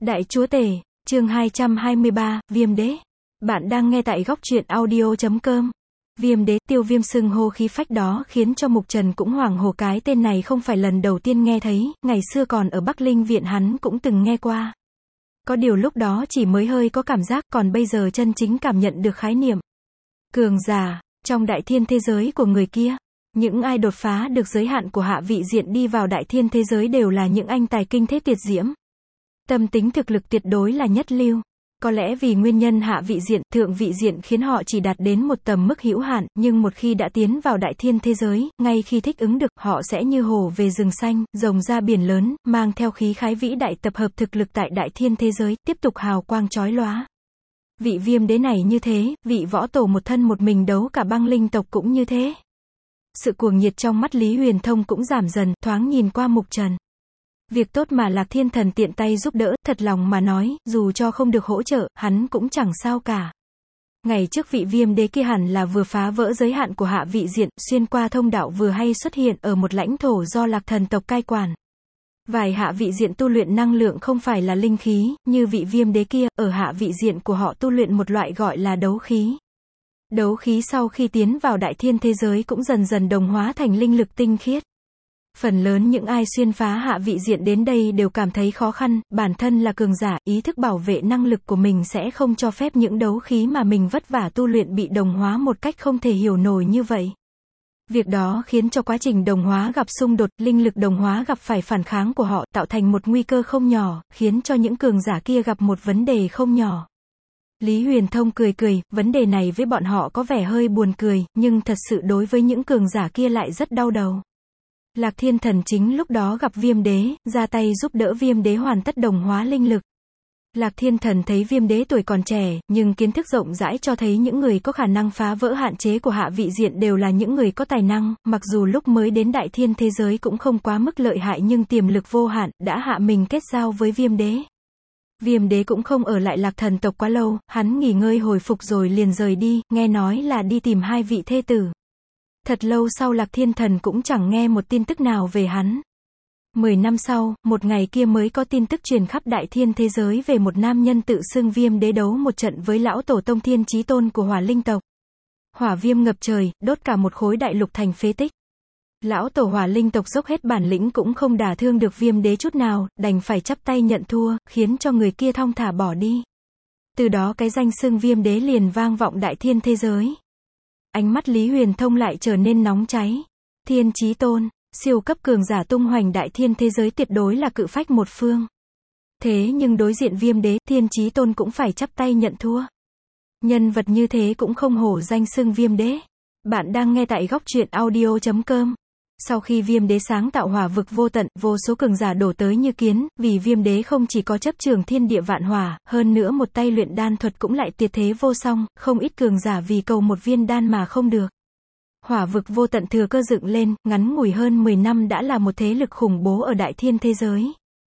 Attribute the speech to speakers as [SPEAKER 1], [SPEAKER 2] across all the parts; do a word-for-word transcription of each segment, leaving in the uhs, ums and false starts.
[SPEAKER 1] Đại Chúa Tể, chương hai trăm hai mươi ba, Viêm Đế. Bạn đang nghe tại góc truyện audio chấm com. Viêm Đế, Tiêu Viêm xưng hô khí phách đó khiến cho Mục Trần cũng hoảng hồn, cái tên này không phải lần đầu tiên nghe thấy, ngày xưa còn ở Bắc Linh Viện hắn cũng từng nghe qua. Có điều lúc đó chỉ mới hơi có cảm giác, còn bây giờ chân chính cảm nhận được khái niệm. Cường giả, trong đại thiên thế giới của người kia. Những ai đột phá được giới hạn của hạ vị diện đi vào đại thiên thế giới đều là những anh tài kinh thế tuyệt diễm. Tâm tính thực lực tuyệt đối là nhất lưu. Có lẽ vì nguyên nhân hạ vị diện, thượng vị diện khiến họ chỉ đạt đến một tầm mức hữu hạn, nhưng một khi đã tiến vào đại thiên thế giới, ngay khi thích ứng được, họ sẽ như hổ về rừng xanh, rồng ra biển lớn, mang theo khí khái vĩ đại tập hợp thực lực tại đại thiên thế giới, tiếp tục hào quang chói lóa. Vị Viêm Đế này như thế, vị võ tổ một thân một mình đấu cả băng linh tộc cũng như thế. Sự cuồng nhiệt trong mắt Lý Huyền Thông cũng giảm dần, thoáng nhìn qua Mục Trần. Việc tốt mà Lạc Thiên Thần tiện tay giúp đỡ, thật lòng mà nói, dù cho không được hỗ trợ, hắn cũng chẳng sao cả. Ngày trước vị Viêm Đế kia hẳn là vừa phá vỡ giới hạn của hạ vị diện, xuyên qua thông đạo vừa hay xuất hiện ở một lãnh thổ do Lạc Thần tộc cai quản. Vài hạ vị diện tu luyện năng lượng không phải là linh khí, như vị Viêm Đế kia, ở hạ vị diện của họ tu luyện một loại gọi là đấu khí. Đấu khí sau khi tiến vào đại thiên thế giới cũng dần dần đồng hóa thành linh lực tinh khiết. Phần lớn những ai xuyên phá hạ vị diện đến đây đều cảm thấy khó khăn, bản thân là cường giả, ý thức bảo vệ năng lực của mình sẽ không cho phép những đấu khí mà mình vất vả tu luyện bị đồng hóa một cách không thể hiểu nổi như vậy. Việc đó khiến cho quá trình đồng hóa gặp xung đột, linh lực đồng hóa gặp phải phản kháng của họ, tạo thành một nguy cơ không nhỏ, khiến cho những cường giả kia gặp một vấn đề không nhỏ. Lý Huyền Thông cười cười, vấn đề này với bọn họ có vẻ hơi buồn cười, nhưng thật sự đối với những cường giả kia lại rất đau đầu. Lạc Thiên Thần chính lúc đó gặp Viêm Đế, ra tay giúp đỡ Viêm Đế hoàn tất đồng hóa linh lực. Lạc Thiên Thần thấy Viêm Đế tuổi còn trẻ, nhưng kiến thức rộng rãi cho thấy những người có khả năng phá vỡ hạn chế của hạ vị diện đều là những người có tài năng, mặc dù lúc mới đến đại thiên thế giới cũng không quá mức lợi hại nhưng tiềm lực vô hạn, đã hạ mình kết giao với Viêm Đế. Viêm Đế cũng không ở lại Lạc Thần tộc quá lâu, hắn nghỉ ngơi hồi phục rồi liền rời đi, nghe nói là đi tìm hai vị thê tử. Thật lâu sau Lạc Thiên Thần cũng chẳng nghe một tin tức nào về hắn. Mười năm sau, một ngày kia mới có tin tức truyền khắp đại thiên thế giới về một nam nhân tự xưng Viêm Đế đấu một trận với lão tổ tông Thiên Chí Tôn của Hỏa Linh tộc. Hỏa viêm ngập trời, đốt cả một khối đại lục thành phế tích. Lão tổ Hỏa Linh tộc dốc hết bản lĩnh cũng không đả thương được Viêm Đế chút nào, đành phải chắp tay nhận thua, khiến cho người kia thong thả bỏ đi. Từ đó cái danh xưng Viêm Đế liền vang vọng đại thiên thế giới. Ánh mắt Lý Huyền Thông lại trở nên nóng cháy. Thiên Chí Tôn, siêu cấp cường giả tung hoành đại thiên thế giới tuyệt đối là cự phách một phương. Thế nhưng đối diện Viêm Đế, Thiên Chí Tôn cũng phải chắp tay nhận thua. Nhân vật như thế cũng không hổ danh xưng Viêm Đế. Bạn đang nghe tại góc truyện audio chấm com. Sau khi Viêm Đế sáng tạo hỏa vực vô tận, vô số cường giả đổ tới như kiến, vì Viêm Đế không chỉ có chấp trường thiên địa vạn hỏa, hơn nữa một tay luyện đan thuật cũng lại tuyệt thế vô song, không ít cường giả vì cầu một viên đan mà không được. Hỏa vực vô tận thừa cơ dựng lên, ngắn ngủi hơn mười năm đã là một thế lực khủng bố ở đại thiên thế giới.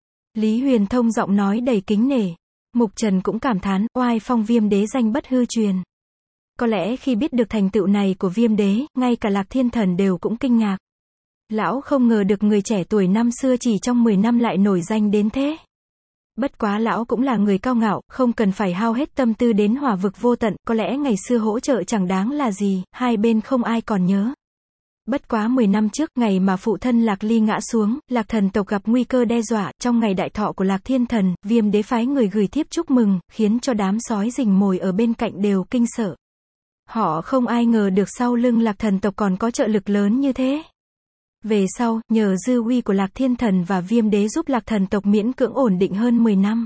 [SPEAKER 1] Lý Huyền Thông giọng nói đầy kính nể. Mục Trần cũng cảm thán, oai phong Viêm Đế danh bất hư truyền. Có lẽ khi biết được thành tựu này của Viêm Đế, ngay cả Lạc Thiên Thần đều cũng kinh ngạc. Lão không ngờ được người trẻ tuổi năm xưa chỉ trong mười năm lại nổi danh đến thế. Bất quá lão cũng là người cao ngạo, không cần phải hao hết tâm tư đến hỏa vực vô tận, có lẽ ngày xưa hỗ trợ chẳng đáng là gì, hai bên không ai còn nhớ. Bất quá mười năm trước, ngày mà phụ thân Lạc Ly ngã xuống, Lạc Thần tộc gặp nguy cơ đe dọa, trong ngày đại thọ của Lạc Thiên Thần, Viêm Đế phái người gửi thiếp chúc mừng, khiến cho đám sói rình mồi ở bên cạnh đều kinh sợ. Họ không ai ngờ được sau lưng Lạc Thần tộc còn có trợ lực lớn như thế. Về sau, nhờ dư uy của Lạc Thiên Thần và Viêm Đế giúp Lạc Thần tộc miễn cưỡng ổn định hơn mười năm.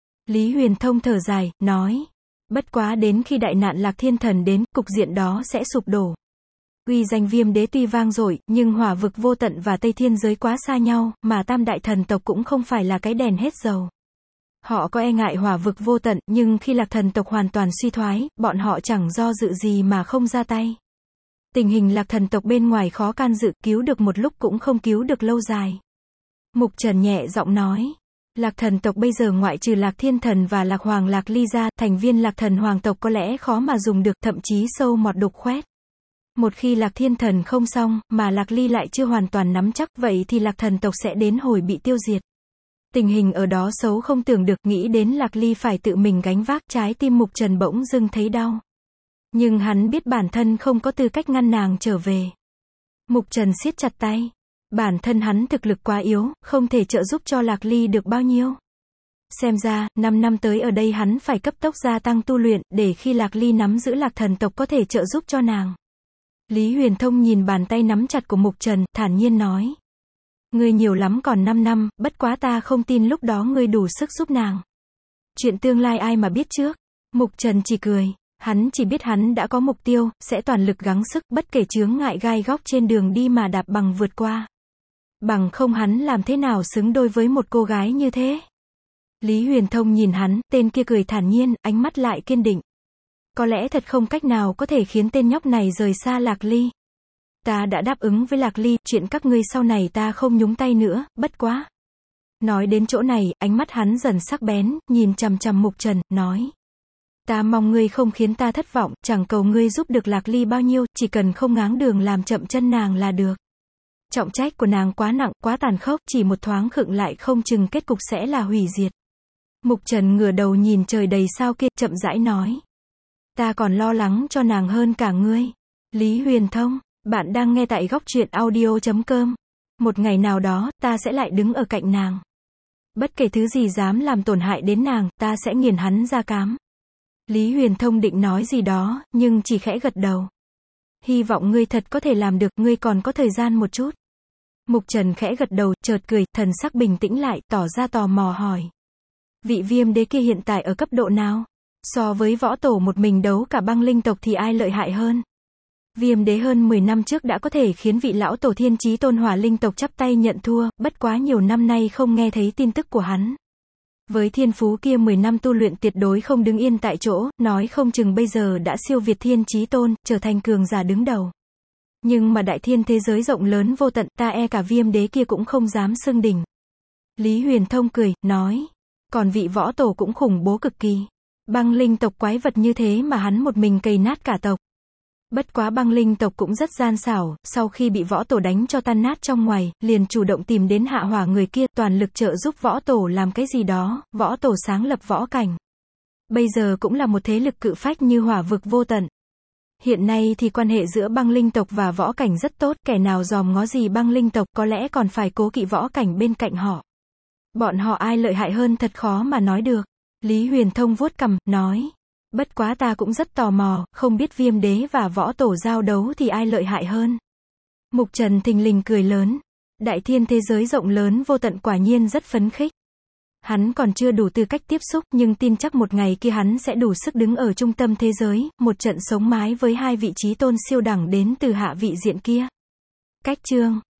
[SPEAKER 1] Lý Huyền Thông thở dài, nói. Bất quá đến khi đại nạn Lạc Thiên Thần đến, cục diện đó sẽ sụp đổ. Uy danh Viêm Đế tuy vang dội, nhưng hỏa vực vô tận và Tây Thiên giới quá xa nhau, mà tam đại thần tộc cũng không phải là cái đèn hết dầu. Họ có e ngại hỏa vực vô tận, nhưng khi Lạc Thần tộc hoàn toàn suy thoái, bọn họ chẳng do dự gì mà không ra tay. Tình hình Lạc Thần tộc bên ngoài khó can dự, cứu được một lúc cũng không cứu được lâu dài. Mục Trần nhẹ giọng nói. Lạc Thần tộc bây giờ ngoại trừ Lạc Thiên Thần và Lạc Hoàng Lạc Ly ra, thành viên Lạc Thần Hoàng tộc có lẽ khó mà dùng được, thậm chí sâu mọt đục khoét. Một khi Lạc Thiên Thần không xong, mà Lạc Ly lại chưa hoàn toàn nắm chắc, vậy thì Lạc Thần tộc sẽ đến hồi bị tiêu diệt. Tình hình ở đó xấu không tưởng được, nghĩ đến Lạc Ly phải tự mình gánh vác, trái tim Mục Trần bỗng dưng thấy đau. Nhưng hắn biết bản thân không có tư cách ngăn nàng trở về. Mục Trần siết chặt tay. Bản thân hắn thực lực quá yếu, không thể trợ giúp cho Lạc Ly được bao nhiêu. Xem ra, năm năm tới ở đây hắn phải cấp tốc gia tăng tu luyện, để khi Lạc Ly nắm giữ Lạc thần tộc có thể trợ giúp cho nàng. Lý Huyền Thông nhìn bàn tay nắm chặt của Mục Trần, thản nhiên nói. Ngươi nhiều lắm còn năm năm, bất quá ta không tin lúc đó ngươi đủ sức giúp nàng. Chuyện tương lai ai mà biết trước. Mục Trần chỉ cười. Hắn chỉ biết hắn đã có mục tiêu, sẽ toàn lực gắng sức, bất kể chướng ngại gai góc trên đường đi mà đạp bằng vượt qua. Bằng không hắn làm thế nào xứng đôi với một cô gái như thế. Lý Huyền Thông nhìn hắn, tên kia cười thản nhiên, ánh mắt lại kiên định. Có lẽ thật không cách nào có thể khiến tên nhóc này rời xa Lạc Ly. Ta đã đáp ứng với Lạc Ly, chuyện các ngươi sau này ta không nhúng tay nữa, bất quá. Nói đến chỗ này, ánh mắt hắn dần sắc bén, nhìn chằm chằm Mục Trần, nói. Ta mong ngươi không khiến ta thất vọng, chẳng cầu ngươi giúp được Lạc Ly bao nhiêu, chỉ cần không ngáng đường làm chậm chân nàng là được. Trọng trách của nàng quá nặng, quá tàn khốc, chỉ một thoáng khựng lại không chừng kết cục sẽ là hủy diệt. Mục Trần ngửa đầu nhìn trời đầy sao kia, chậm rãi nói. Ta còn lo lắng cho nàng hơn cả ngươi. Lý Huyền Thông, bạn đang nghe tại góc truyện audio chấm com. Một ngày nào đó, ta sẽ lại đứng ở cạnh nàng. Bất kể thứ gì dám làm tổn hại đến nàng, ta sẽ nghiền hắn ra cám. Lý Huyền Thông định nói gì đó, nhưng chỉ khẽ gật đầu. Hy vọng ngươi thật có thể làm được, ngươi còn có thời gian một chút. Mục Trần khẽ gật đầu, chợt cười, thần sắc bình tĩnh lại, tỏ ra tò mò hỏi. Vị Viêm Đế kia hiện tại ở cấp độ nào? So với võ tổ một mình đấu cả băng linh tộc thì ai lợi hại hơn? Viêm Đế hơn mười năm trước đã có thể khiến vị lão tổ Thiên Chí Tôn hỏa linh tộc chắp tay nhận thua, bất quá nhiều năm nay không nghe thấy tin tức của hắn. Với thiên phú kia mười năm tu luyện tuyệt đối không đứng yên tại chỗ, nói không chừng bây giờ đã siêu việt Thiên Chí Tôn, trở thành cường giả đứng đầu. Nhưng mà đại thiên thế giới rộng lớn vô tận, ta e cả Viêm Đế kia cũng không dám xưng đỉnh. Lý Huyền Thông cười, nói. Còn vị võ tổ cũng khủng bố cực kỳ. Băng linh tộc quái vật như thế mà hắn một mình cày nát cả tộc. Bất quá băng linh tộc cũng rất gian xảo, sau khi bị võ tổ đánh cho tan nát trong ngoài, liền chủ động tìm đến hạ hỏa người kia, toàn lực trợ giúp võ tổ làm cái gì đó, võ tổ sáng lập võ cảnh. Bây giờ cũng là một thế lực cự phách như hỏa vực vô tận. Hiện nay thì quan hệ giữa băng linh tộc và võ cảnh rất tốt, kẻ nào dòm ngó gì băng linh tộc có lẽ còn phải cố kỵ võ cảnh bên cạnh họ. Bọn họ ai lợi hại hơn thật khó mà nói được. Lý Huyền Thông vuốt cằm, nói. Bất quá ta cũng rất tò mò, không biết Viêm Đế và võ tổ giao đấu thì ai lợi hại hơn. Mục Trần thình lình cười lớn. Đại thiên thế giới rộng lớn vô tận quả nhiên rất phấn khích. Hắn còn chưa đủ tư cách tiếp xúc, nhưng tin chắc một ngày kia hắn sẽ đủ sức đứng ở trung tâm thế giới, một trận sống mái với hai vị trí tôn siêu đẳng đến từ hạ vị diện kia. Cách chương